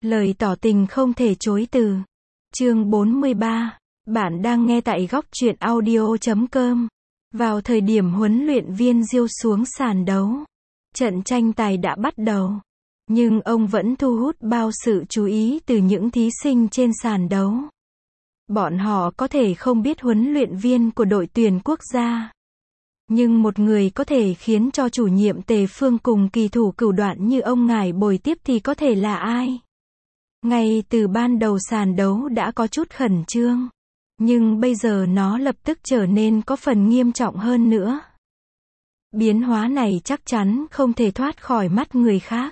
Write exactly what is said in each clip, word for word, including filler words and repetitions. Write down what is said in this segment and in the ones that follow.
Lời tỏ tình không thể chối từ. Chương bốn mươi ba. Bạn đang nghe tại góc truyện audio chấm com. Vào thời điểm huấn luyện viên Diêu xuống sàn đấu, trận tranh tài đã bắt đầu. Nhưng ông vẫn thu hút bao sự chú ý từ những thí sinh trên sàn đấu. Bọn họ có thể không biết huấn luyện viên của đội tuyển quốc gia. Nhưng một người có thể khiến cho chủ nhiệm Tề Phương cùng kỳ thủ cửu đoạn như ông ngài bồi tiếp thì có thể là ai? Ngay từ ban đầu sàn đấu đã có chút khẩn trương. Nhưng bây giờ nó lập tức trở nên có phần nghiêm trọng hơn nữa. Biến hóa này chắc chắn không thể thoát khỏi mắt người khác.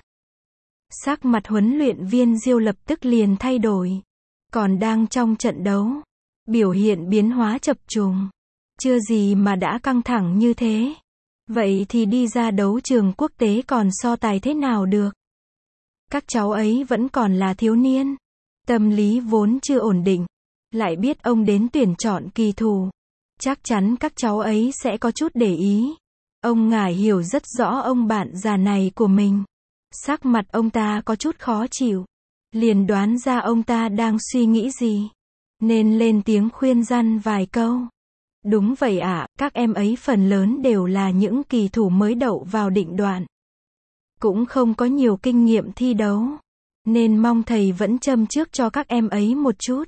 Sắc mặt huấn luyện viên Diêu lập tức liền thay đổi. Còn đang trong trận đấu, biểu hiện biến hóa chập trùng. Chưa gì mà đã căng thẳng như thế. Vậy thì đi ra đấu trường quốc tế còn so tài thế nào được? Các cháu ấy vẫn còn là thiếu niên. Tâm lý vốn chưa ổn định. Lại biết ông đến tuyển chọn kỳ thủ. Chắc chắn các cháu ấy sẽ có chút để ý. Ông ngài hiểu rất rõ ông bạn già này của mình. Sắc mặt ông ta có chút khó chịu. Liền đoán ra ông ta đang suy nghĩ gì. Nên lên tiếng khuyên răn vài câu. Đúng vậy ạ, à, các em ấy phần lớn đều là những kỳ thủ mới đậu vào định đoạn. Cũng không có nhiều kinh nghiệm thi đấu. Nên mong thầy vẫn châm trước cho các em ấy một chút.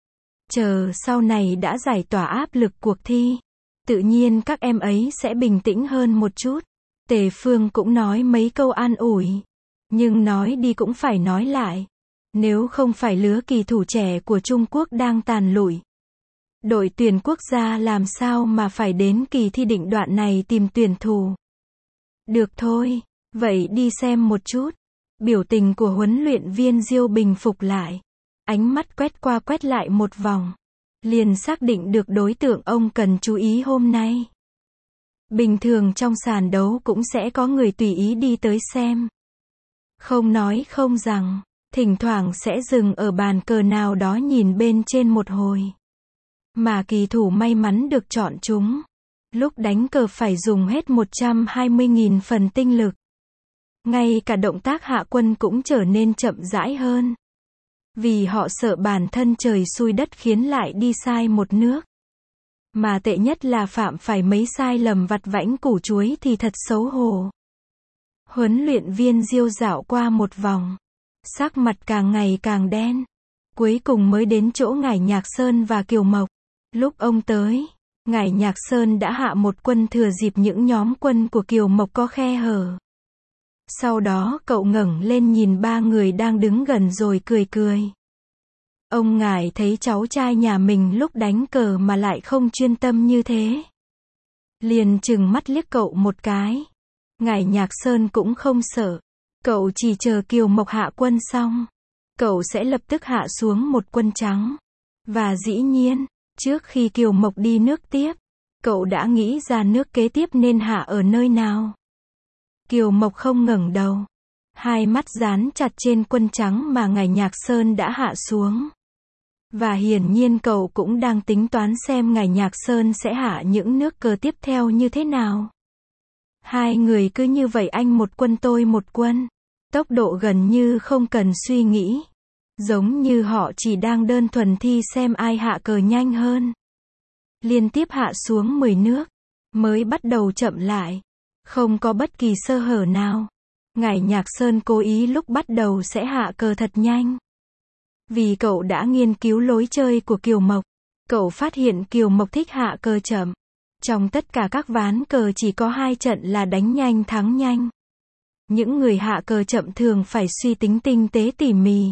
Chờ sau này đã giải tỏa áp lực cuộc thi. Tự nhiên các em ấy sẽ bình tĩnh hơn một chút. Tề Phương cũng nói mấy câu an ủi. Nhưng nói đi cũng phải nói lại. Nếu không phải lứa kỳ thủ trẻ của Trung Quốc đang tàn lụi. Đội tuyển quốc gia làm sao mà phải đến kỳ thi định đoạn này tìm tuyển thủ. Được thôi, vậy đi xem một chút. Biểu tình của huấn luyện viên Diêu bình phục lại. Ánh mắt quét qua quét lại một vòng. Liền xác định được đối tượng ông cần chú ý hôm nay. Bình thường trong sàn đấu cũng sẽ có người tùy ý đi tới xem. Không nói không rằng, thỉnh thoảng sẽ dừng ở bàn cờ nào đó nhìn bên trên một hồi. Mà kỳ thủ may mắn được chọn chúng. Lúc đánh cờ phải dùng hết một trăm hai mươi nghìn phần tinh lực. Ngay cả động tác hạ quân cũng trở nên chậm rãi hơn. Vì họ sợ bản thân trời xui đất khiến lại đi sai một nước. Mà tệ nhất là phạm phải mấy sai lầm vặt vãnh củ chuối thì thật xấu hổ. Huấn luyện viên Diêu dạo qua một vòng. Sắc mặt càng ngày càng đen. Cuối cùng mới đến chỗ Ngải Nhạc Sơn và Kiều Mộc. Lúc ông tới, Ngải Nhạc Sơn đã hạ một quân thừa dịp những nhóm quân của Kiều Mộc có khe hở. Sau đó cậu ngẩng lên nhìn ba người đang đứng gần rồi cười cười. Ông ngài thấy cháu trai nhà mình lúc đánh cờ mà lại không chuyên tâm như thế. Liền trừng mắt liếc cậu một cái. Ngải Nhạc Sơn cũng không sợ. Cậu chỉ chờ Kiều Mộc hạ quân xong. Cậu sẽ lập tức hạ xuống một quân trắng. Và dĩ nhiên, trước khi Kiều Mộc đi nước tiếp, cậu đã nghĩ ra nước kế tiếp nên hạ ở nơi nào. Kiều Mộc không ngẩng đầu. Hai mắt dán chặt trên quân trắng mà Ngải Nhạc Sơn đã hạ xuống. Và hiển nhiên cậu cũng đang tính toán xem Ngải Nhạc Sơn sẽ hạ những nước cờ tiếp theo như thế nào. Hai người cứ như vậy anh một quân tôi một quân. Tốc độ gần như không cần suy nghĩ. Giống như họ chỉ đang đơn thuần thi xem ai hạ cờ nhanh hơn. Liên tiếp hạ xuống mười nước. Mới bắt đầu chậm lại. Không có bất kỳ sơ hở nào. Ngải Nhạc Sơn cố ý lúc bắt đầu sẽ hạ cờ thật nhanh. Vì cậu đã nghiên cứu lối chơi của Kiều Mộc. Cậu phát hiện Kiều Mộc thích hạ cờ chậm. Trong tất cả các ván cờ chỉ có hai trận là đánh nhanh thắng nhanh. Những người hạ cờ chậm thường phải suy tính tinh tế tỉ mỉ.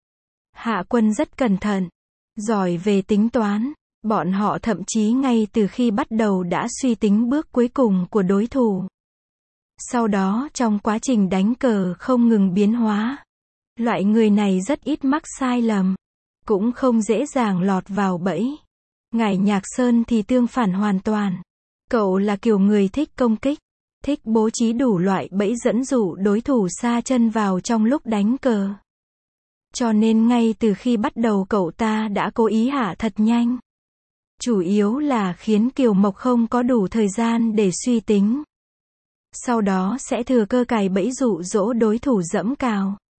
Hạ quân rất cẩn thận. Giỏi về tính toán. Bọn họ thậm chí ngay từ khi bắt đầu đã suy tính bước cuối cùng của đối thủ. Sau đó trong quá trình đánh cờ không ngừng biến hóa. Loại người này rất ít mắc sai lầm. Cũng không dễ dàng lọt vào bẫy. Ngải Nhạc Sơn thì tương phản hoàn toàn. Cậu là kiểu người thích công kích. Thích bố trí đủ loại bẫy dẫn dụ đối thủ sa chân vào trong lúc đánh cờ. Cho nên ngay từ khi bắt đầu cậu ta đã cố ý hạ thật nhanh. Chủ yếu là khiến Kiều Mộc không có đủ thời gian để suy tính. Sau đó sẽ thừa cơ cài bẫy dụ dỗ đối thủ dẫm cào.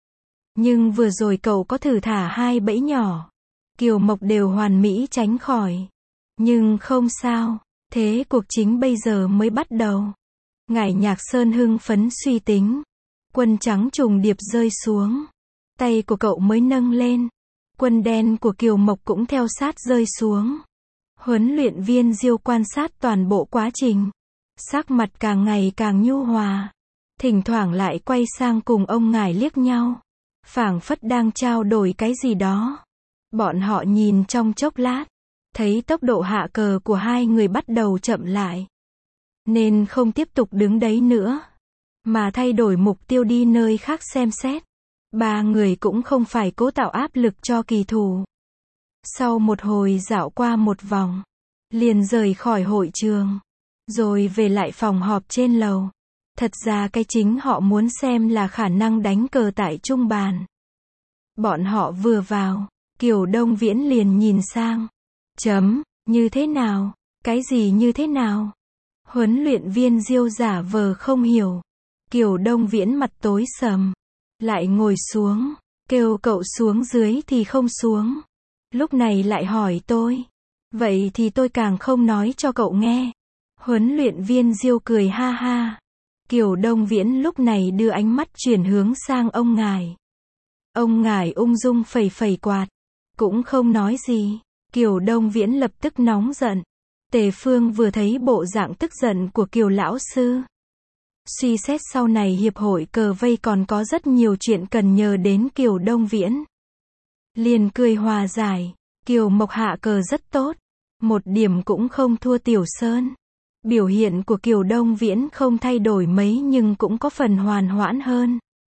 Nhưng vừa rồi cậu có thử thả hai bẫy nhỏ. Kiều Mộc đều hoàn mỹ tránh khỏi. Nhưng không sao, thế cuộc chính bây giờ mới bắt đầu. Ngải Nhạc Sơn hưng phấn suy tính. Quân trắng trùng điệp rơi xuống. Tay của cậu mới nâng lên. Quân đen của Kiều Mộc cũng theo sát rơi xuống. Huấn luyện viên Diêu quan sát toàn bộ quá trình. Sắc mặt càng ngày càng nhu hòa. Thỉnh thoảng lại quay sang cùng ông Ngải liếc nhau. Phảng phất đang trao đổi cái gì đó. Bọn họ nhìn trong chốc lát. Thấy tốc độ hạ cờ của hai người bắt đầu chậm lại. Nên không tiếp tục đứng đấy nữa. Mà thay đổi mục tiêu đi nơi khác xem xét. Ba người cũng không phải cố tạo áp lực cho kỳ thủ. Sau một hồi dạo qua một vòng. Liền rời khỏi hội trường. Rồi về lại phòng họp trên lầu. Thật ra cái chính họ muốn xem là khả năng đánh cờ tại trung bàn. Bọn họ vừa vào. Kiều Đông Viễn liền nhìn sang. Chấm, như thế nào? Cái gì như thế nào? Huấn luyện viên Diêu giả vờ không hiểu. Kiều Đông Viễn mặt tối sầm. Lại ngồi xuống. Kêu cậu xuống dưới thì không xuống. Lúc này lại hỏi tôi. Vậy thì tôi càng không nói cho cậu nghe. Huấn luyện viên Diêu cười ha ha. Kiều Đông Viễn lúc này đưa ánh mắt chuyển hướng sang ông Ngải. Ông Ngải ung dung phẩy phẩy quạt. Cũng không nói gì. Kiều Đông Viễn lập tức nóng giận. Tề Phương vừa thấy bộ dạng tức giận của Kiều lão sư. Suy xét sau này hiệp hội cờ vây còn có rất nhiều chuyện cần nhờ đến Kiều Đông Viễn. Liền cười hòa giải. Kiều Mộc hạ cờ rất tốt. Một điểm cũng không thua Tiểu Sơn. Biểu hiện của Kiều Đông Viễn không thay đổi mấy nhưng cũng có phần hoàn hoãn hơn.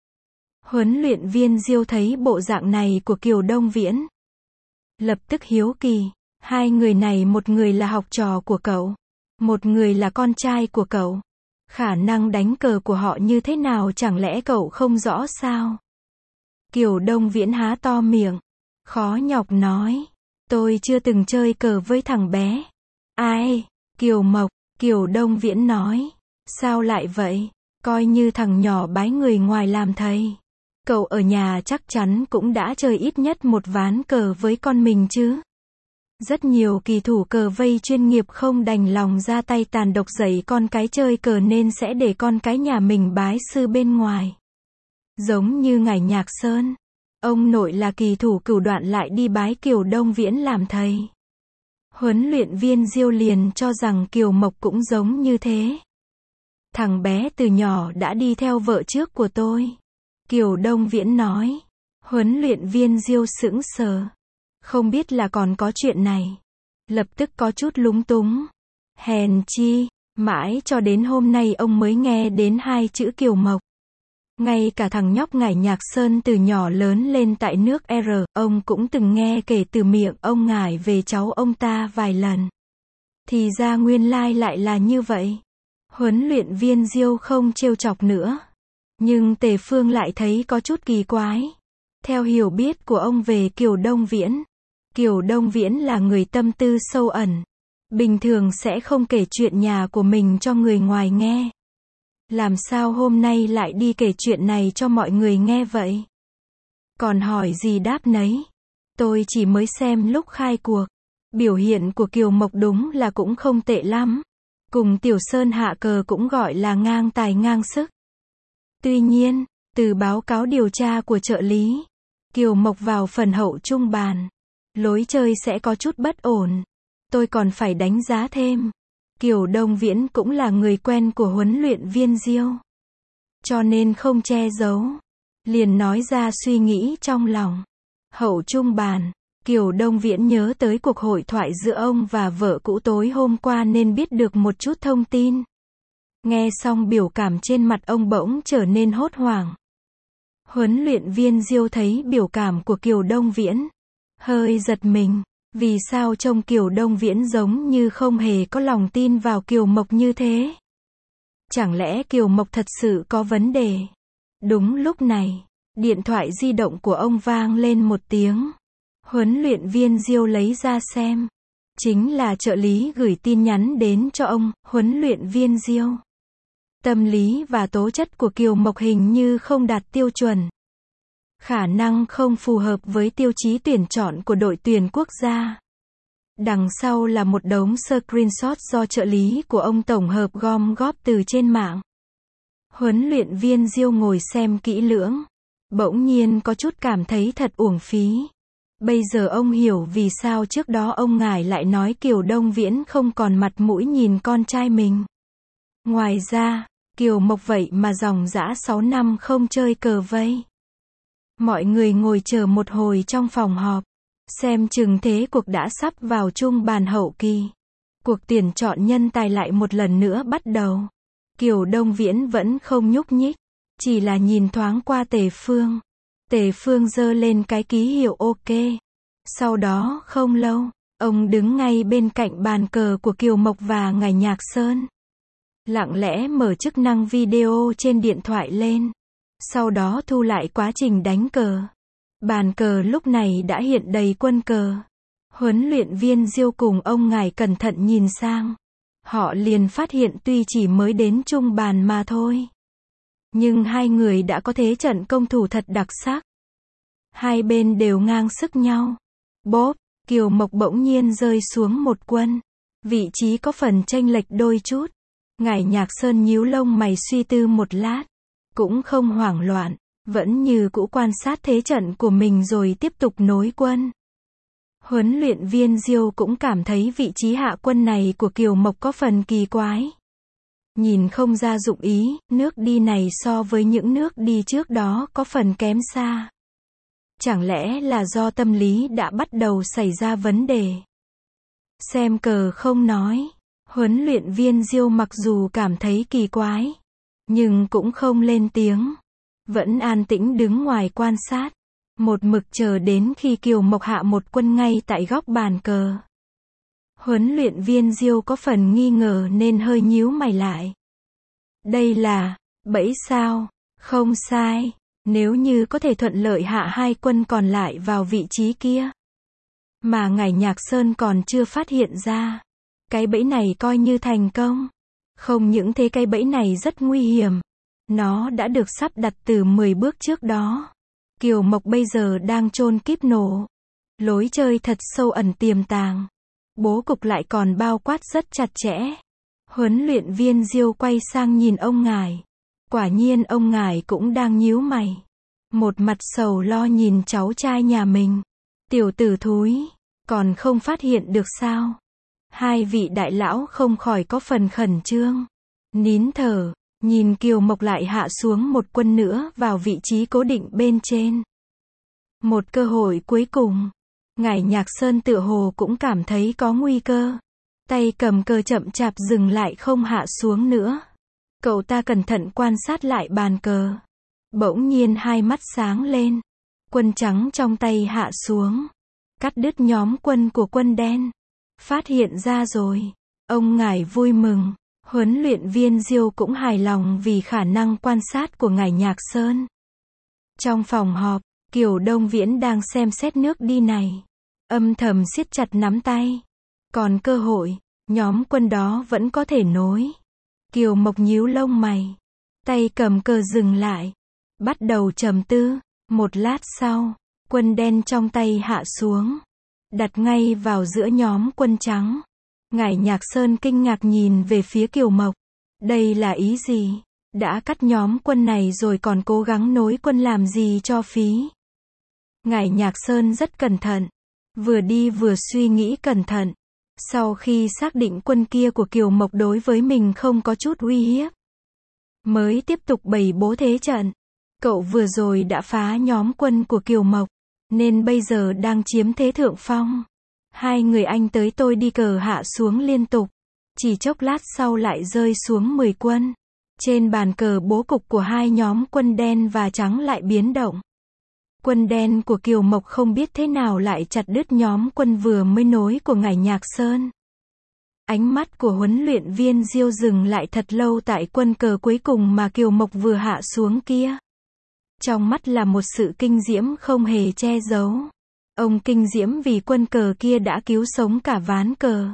Huấn luyện viên Diêu thấy bộ dạng này của Kiều Đông Viễn. Lập tức hiếu kỳ. Hai người này một người là học trò của cậu. Một người là con trai của cậu. Khả năng đánh cờ của họ như thế nào chẳng lẽ cậu không rõ sao? Kiều Đông Viễn há to miệng. Khó nhọc nói. Tôi chưa từng chơi cờ với thằng bé. Ai? Kiều Mộc. Kiều Đông Viễn nói. Sao lại vậy? Coi như thằng nhỏ bái người ngoài làm thầy. Cậu ở nhà chắc chắn cũng đã chơi ít nhất một ván cờ với con mình chứ. Rất nhiều kỳ thủ cờ vây chuyên nghiệp không đành lòng ra tay tàn độc dạy con cái chơi cờ nên sẽ để con cái nhà mình bái sư bên ngoài. Giống như Ngải Nhạc Sơn. Ông nội là kỳ thủ cửu đoạn lại đi bái Kiều Đông Viễn làm thầy. Huấn luyện viên Diêu liền cho rằng Kiều Mộc cũng giống như thế. Thằng bé từ nhỏ đã đi theo vợ trước của tôi. Kiều Đông Viễn nói. Huấn luyện viên Diêu sững sờ. Không biết là còn có chuyện này. Lập tức có chút lúng túng. Hèn chi, mãi cho đến hôm nay ông mới nghe đến hai chữ Kiều Mộc. Ngay cả thằng nhóc Ngải Nhạc Sơn từ nhỏ lớn lên tại nước R, ông cũng từng nghe kể từ miệng ông Ngải về cháu ông ta vài lần. Thì ra nguyên lai lại là như vậy. Huấn luyện viên Diêu không trêu chọc nữa. Nhưng Tề Phương lại thấy có chút kỳ quái. Theo hiểu biết của ông về Kiều Đông Viễn. Kiều Đông Viễn là người tâm tư sâu ẩn. Bình thường sẽ không kể chuyện nhà của mình cho người ngoài nghe. Làm sao hôm nay lại đi kể chuyện này cho mọi người nghe vậy? Còn hỏi gì đáp nấy. Tôi chỉ mới xem lúc khai cuộc. Biểu hiện của Kiều Mộc đúng là cũng không tệ lắm. Cùng Tiểu Sơn hạ cờ cũng gọi là ngang tài ngang sức. Tuy nhiên, từ báo cáo điều tra của trợ lý, Kiều Mộc vào phần hậu trung bàn. Lối chơi sẽ có chút bất ổn. Tôi còn phải đánh giá thêm. Kiều Đông Viễn cũng là người quen của huấn luyện viên Diêu. Cho nên không che giấu. Liền nói ra suy nghĩ trong lòng. Hậu trung bàn, Kiều Đông Viễn nhớ tới cuộc hội thoại giữa ông và vợ cũ tối hôm qua nên biết được một chút thông tin. Nghe xong biểu cảm trên mặt ông bỗng trở nên hốt hoảng. Huấn luyện viên Diêu thấy biểu cảm của Kiều Đông Viễn. Hơi giật mình. Vì sao trông Kiều Đông Viễn giống như không hề có lòng tin vào Kiều Mộc như thế? Chẳng lẽ Kiều Mộc thật sự có vấn đề? Đúng lúc này, điện thoại di động của ông vang lên một tiếng. Huấn luyện viên Diêu lấy ra xem. Chính là trợ lý gửi tin nhắn đến cho ông, huấn luyện viên Diêu. Tâm lý và tố chất của Kiều Mộc hình như không đạt tiêu chuẩn. khả năng không phù hợp với tiêu chí tuyển chọn của đội tuyển quốc gia. Đằng sau là một đống screenshot do trợ lý của ông tổng hợp gom góp từ trên mạng. Huấn luyện viên Diêu ngồi xem kỹ lưỡng, bỗng nhiên có chút cảm thấy thật uổng phí. Bây giờ ông hiểu vì sao trước đó ông ngài lại nói Kiều Đông Viễn không còn mặt mũi nhìn con trai mình. Ngoài ra, Kiều Mộc vậy mà dòng dã sáu năm không chơi cờ vây. Mọi người ngồi chờ một hồi trong phòng họp, xem chừng thế cuộc đã sắp vào trung bàn hậu kỳ. Cuộc tuyển chọn nhân tài lại một lần nữa bắt đầu. Kiều Đông Viễn vẫn không nhúc nhích, chỉ là nhìn thoáng qua Tề Phương. Tề Phương giơ lên cái ký hiệu ok. Sau đó không lâu, ông đứng ngay bên cạnh bàn cờ của Kiều Mộc và Ngải Nhạc Sơn. Lặng lẽ mở chức năng video trên điện thoại lên. Sau đó thu lại quá trình đánh cờ. Bàn cờ lúc này đã hiện đầy quân cờ. Huấn luyện viên Diêu cùng ông ngài cẩn thận nhìn sang. Họ liền phát hiện tuy chỉ mới đến trung bàn mà thôi, nhưng hai người đã có thế trận công thủ thật đặc sắc. Hai bên đều ngang sức nhau. Bốp, Kiều Mộc bỗng nhiên rơi xuống một quân. Vị trí có phần chênh lệch đôi chút. Ngải Nhạc Sơn nhíu lông mày suy tư một lát. Cũng không hoảng loạn, vẫn như cũ quan sát thế trận của mình rồi tiếp tục nối quân. Huấn luyện viên Diêu cũng cảm thấy vị trí hạ quân này của Kiều Mộc có phần kỳ quái. Nhìn không ra dụng ý, nước đi này so với những nước đi trước đó có phần kém xa. Chẳng lẽ là do tâm lý đã bắt đầu xảy ra vấn đề? Xem cờ không nói. Huấn luyện viên Diêu mặc dù cảm thấy kỳ quái, nhưng cũng không lên tiếng. Vẫn an tĩnh đứng ngoài quan sát. Một mực chờ đến khi Kiều Mộc hạ một quân ngay tại góc bàn cờ. Huấn luyện viên Diêu có phần nghi ngờ nên hơi nhíu mày lại. Đây là bẫy sao? Không sai. Nếu như có thể thuận lợi hạ hai quân còn lại vào vị trí kia, mà Ngải Nhạc Sơn còn chưa phát hiện ra, cái bẫy này coi như thành công. Không những thế, cái bẫy này rất nguy hiểm. Nó đã được sắp đặt từ mười bước trước đó. Kiều Mộc bây giờ đang chôn kíp nổ. Lối chơi thật sâu ẩn tiềm tàng. Bố cục lại còn bao quát rất chặt chẽ. Huấn luyện viên Diêu quay sang nhìn ông ngài. Quả nhiên ông ngài cũng đang nhíu mày. Một mặt sầu lo nhìn cháu trai nhà mình. Tiểu tử thúi, còn không phát hiện được sao? Hai vị đại lão không khỏi có phần khẩn trương. Nín thở, nhìn Kiều Mộc lại hạ xuống một quân nữa vào vị trí cố định bên trên. Một cơ hội cuối cùng. Ngải Nhạc Sơn tựa hồ cũng cảm thấy có nguy cơ. Tay cầm cờ chậm chạp dừng lại không hạ xuống nữa. Cậu ta cẩn thận quan sát lại bàn cờ. Bỗng nhiên hai mắt sáng lên. Quân trắng trong tay hạ xuống. Cắt đứt nhóm quân của quân đen. Phát hiện ra rồi. Ông ngài vui mừng. Huấn luyện viên Diêu cũng hài lòng vì khả năng quan sát của Ngải Nhạc Sơn. Trong phòng họp, Kiều Đông Viễn đang xem xét nước đi này. Âm thầm siết chặt nắm tay. Còn cơ hội, nhóm quân đó vẫn có thể nối. Kiều Mộc nhíu lông mày. Tay cầm cờ dừng lại. Bắt đầu trầm tư. Một lát sau, quân đen trong tay hạ xuống. Đặt ngay vào giữa nhóm quân trắng. Ngải Nhạc Sơn kinh ngạc nhìn về phía Kiều Mộc. Đây là ý gì? Đã cắt nhóm quân này rồi còn cố gắng nối quân làm gì cho phí? Ngải Nhạc Sơn rất cẩn thận. Vừa đi vừa suy nghĩ cẩn thận. Sau khi xác định quân kia của Kiều Mộc đối với mình không có chút uy hiếp, mới tiếp tục bày bố thế trận. Cậu vừa rồi đã phá nhóm quân của Kiều Mộc, nên bây giờ đang chiếm thế thượng phong. Hai người anh tới tôi đi cờ hạ xuống liên tục. Chỉ chốc lát sau lại rơi xuống mười quân. Trên bàn cờ bố cục của hai nhóm quân đen và trắng lại biến động. Quân đen của Kiều Mộc không biết thế nào lại chặt đứt nhóm quân vừa mới nối của Ngải Nhạc Sơn. Ánh mắt của huấn luyện viên Diêu dừng lại thật lâu tại quân cờ cuối cùng mà Kiều Mộc vừa hạ xuống kia. Trong mắt là một sự kinh diễm không hề che giấu. Ông kinh diễm vì quân cờ kia đã cứu sống cả ván cờ.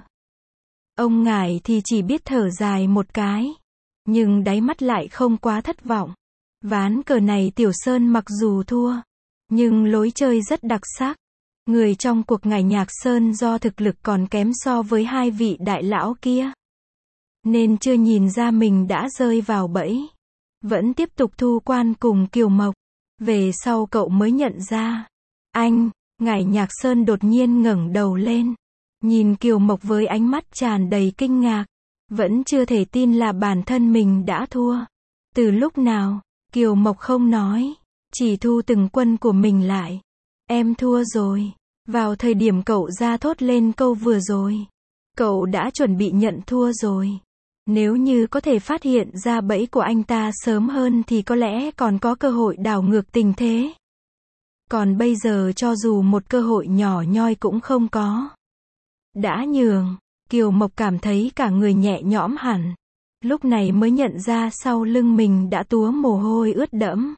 Ông ngài thì chỉ biết thở dài một cái. Nhưng đáy mắt lại không quá thất vọng. Ván cờ này Tiểu Sơn mặc dù thua, Nhưng lối chơi rất đặc sắc. Người trong cuộc Ngải Nhạc Sơn do thực lực còn kém so với hai vị đại lão kia, nên chưa nhìn ra mình đã rơi vào bẫy. Vẫn tiếp tục thu quan cùng Kiều Mộc. Về sau cậu mới nhận ra. Anh, Ngải Nhạc Sơn đột nhiên ngẩng đầu lên. Nhìn Kiều Mộc với ánh mắt tràn đầy kinh ngạc. Vẫn chưa thể tin là bản thân mình đã thua. Từ lúc nào, Kiều Mộc không nói. Chỉ thu từng quân của mình lại. Em thua rồi. Vào thời điểm cậu ra thốt lên câu vừa rồi, cậu đã chuẩn bị nhận thua rồi. Nếu như có thể phát hiện ra bẫy của anh ta sớm hơn thì có lẽ còn có cơ hội đảo ngược tình thế. Còn bây giờ cho dù một cơ hội nhỏ nhoi cũng không có. Đã nhường, Kiều Mộc cảm thấy cả người nhẹ nhõm hẳn. Lúc này mới nhận ra sau lưng mình đã túa mồ hôi ướt đẫm.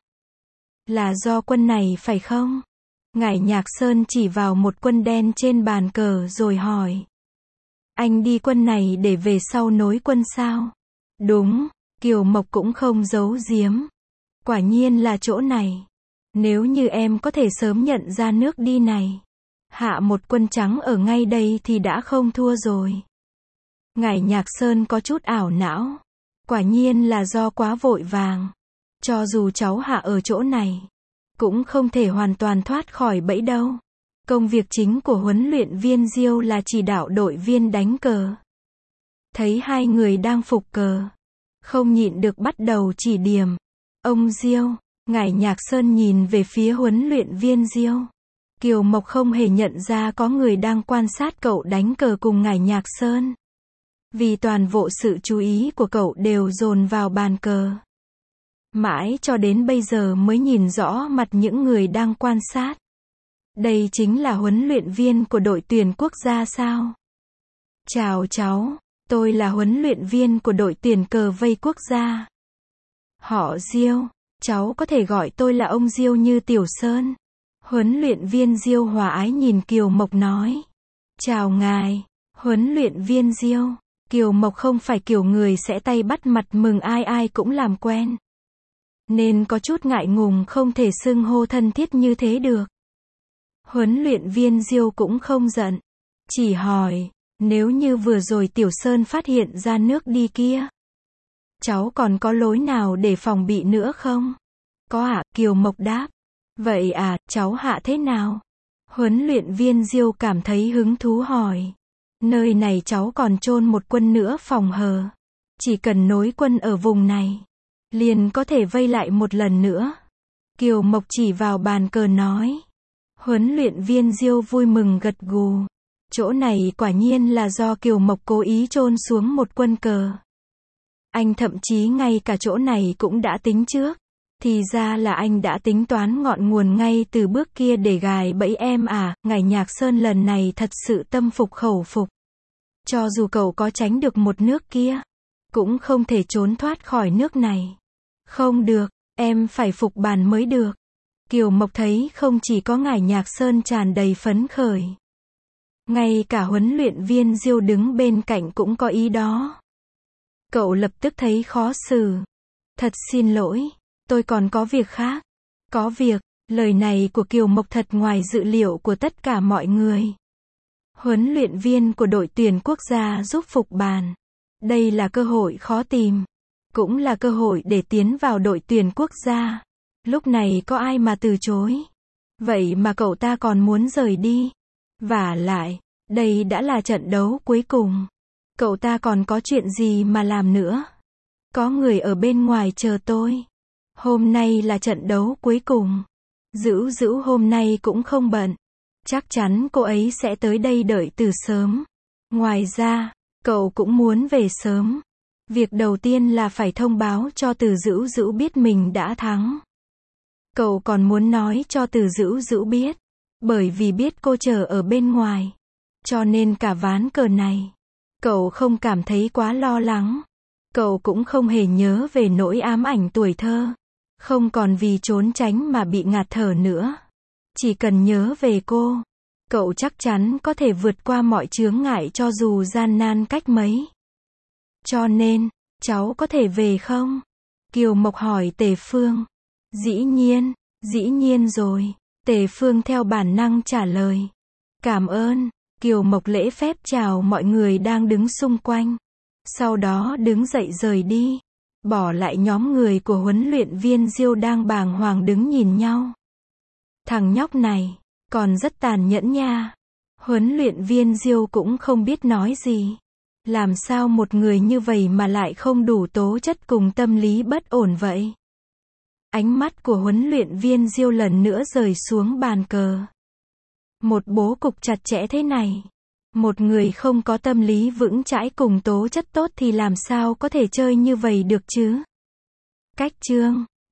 Là do quân này phải không? Ngải Nhạc Sơn chỉ vào một quân đen trên bàn cờ rồi hỏi. Anh đi quân này để về sau nối quân sao? Đúng, Kiều Mộc cũng không giấu giếm. Quả nhiên là chỗ này. Nếu như em có thể sớm nhận ra nước đi này, hạ một quân trắng ở ngay đây thì đã không thua rồi. Ngải Nhạc Sơn có chút ảo não. Quả nhiên là do quá vội vàng. Cho dù cháu hạ ở chỗ này, cũng không thể hoàn toàn thoát khỏi bẫy đâu. Công việc chính của huấn luyện viên Diêu là chỉ đạo đội viên đánh cờ. Thấy hai người đang phục cờ, không nhịn được bắt đầu chỉ điểm. Ông Diêu, Ngải Nhạc Sơn nhìn về phía huấn luyện viên Diêu. Kiều Mộc không hề nhận ra có người đang quan sát cậu đánh cờ cùng Ngải Nhạc Sơn. Vì toàn bộ sự chú ý của cậu đều dồn vào bàn cờ. Mãi cho đến bây giờ mới nhìn rõ mặt những người đang quan sát. Đây chính là huấn luyện viên của đội tuyển quốc gia sao? Chào cháu, tôi là huấn luyện viên của đội tuyển cờ vây quốc gia. Họ Diêu, cháu có thể gọi tôi là ông Diêu như Tiểu Sơn. Huấn luyện viên Diêu hòa ái nhìn Kiều Mộc nói. Chào ngài, huấn luyện viên Diêu. Kiều Mộc không phải kiểu người sẽ tay bắt mặt mừng ai ai cũng làm quen, nên có chút ngại ngùng không thể xưng hô thân thiết như thế được. Huấn luyện viên Diêu cũng không giận, chỉ hỏi, nếu như vừa rồi Tiểu Sơn phát hiện ra nước đi kia, cháu còn có lối nào để phòng bị nữa không? Có ạ, Kiều Mộc đáp. Vậy à, cháu hạ thế nào? Huấn luyện viên Diêu cảm thấy hứng thú hỏi. Nơi này cháu còn chôn một quân nữa phòng hờ. Chỉ cần nối quân ở vùng này, liền có thể vây lại một lần nữa. Kiều Mộc chỉ vào bàn cờ nói. Huấn luyện viên Diêu vui mừng gật gù. Chỗ này quả nhiên là do Kiều Mộc cố ý chôn xuống một quân cờ. Anh thậm chí ngay cả chỗ này cũng đã tính trước. Thì ra là anh đã tính toán ngọn nguồn ngay từ bước kia để gài bẫy em à. Ngải Nhạc Sơn lần này thật sự tâm phục khẩu phục. Cho dù cậu có tránh được một nước kia, cũng không thể trốn thoát khỏi nước này. Không được, em phải phục bàn mới được. Kiều Mộc thấy không chỉ có Ngải Nhạc Sơn tràn đầy phấn khởi, ngay cả huấn luyện viên Diêu đứng bên cạnh cũng có ý đó. Cậu lập tức thấy khó xử. Thật xin lỗi, tôi còn có việc khác. Có việc, lời này của Kiều Mộc thật ngoài dự liệu của tất cả mọi người. Huấn luyện viên của đội tuyển quốc gia giúp phục bàn. Đây là cơ hội khó tìm. Cũng là cơ hội để tiến vào đội tuyển quốc gia. Lúc này có ai mà từ chối. Vậy mà cậu ta còn muốn rời đi. Vả lại, đây đã là trận đấu cuối cùng. Cậu ta còn có chuyện gì mà làm nữa. Có người ở bên ngoài chờ tôi. Hôm nay là trận đấu cuối cùng. Dữ dữ hôm nay cũng không bận. Chắc chắn cô ấy sẽ tới đây đợi từ sớm. Ngoài ra, cậu cũng muốn về sớm. Việc đầu tiên là phải thông báo cho Từ Dữ Dữ biết mình đã thắng. Cậu còn muốn nói cho Từ Dữ Dữ biết. Bởi vì biết cô chờ ở bên ngoài. Cho nên cả ván cờ này, cậu không cảm thấy quá lo lắng. Cậu cũng không hề nhớ về nỗi ám ảnh tuổi thơ. Không còn vì trốn tránh mà bị ngạt thở nữa. Chỉ cần nhớ về cô, cậu chắc chắn có thể vượt qua mọi chướng ngại cho dù gian nan cách mấy. Cho nên, cháu có thể về không? Kiều Mộc hỏi Tề Phương. Dĩ nhiên, dĩ nhiên rồi. Tề Phương theo bản năng trả lời. Cảm ơn. Kiều Mộc lễ phép chào mọi người đang đứng xung quanh. Sau đó đứng dậy rời đi. Bỏ lại nhóm người của huấn luyện viên Diêu đang bàng hoàng đứng nhìn nhau. Thằng nhóc này, còn rất tàn nhẫn nha. Huấn luyện viên Diêu cũng không biết nói gì. Làm sao một người như vậy mà lại không đủ tố chất cùng tâm lý bất ổn vậy? Ánh mắt của huấn luyện viên Diêu lần nữa rời xuống bàn cờ. Một bố cục chặt chẽ thế này. Một người không có tâm lý vững chãi cùng tố chất tốt thì làm sao có thể chơi như vậy được chứ? Cách chương